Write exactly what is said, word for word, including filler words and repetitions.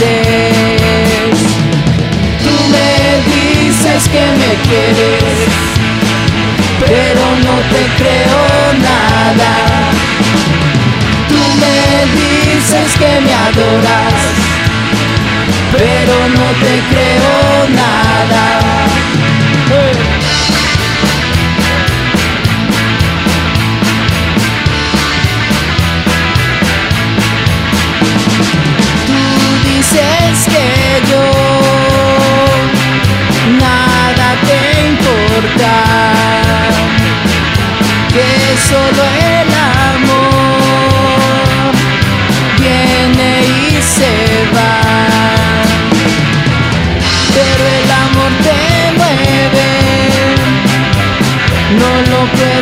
quieres. Tú me dices que me quieres, pero no te creo nada. Tú me dices que me adoras, pero no te creo nada. Hey. Tú dices que yo nada te importa, que solo el amor viene y se va. Pero el amor te mueve, no lo puedo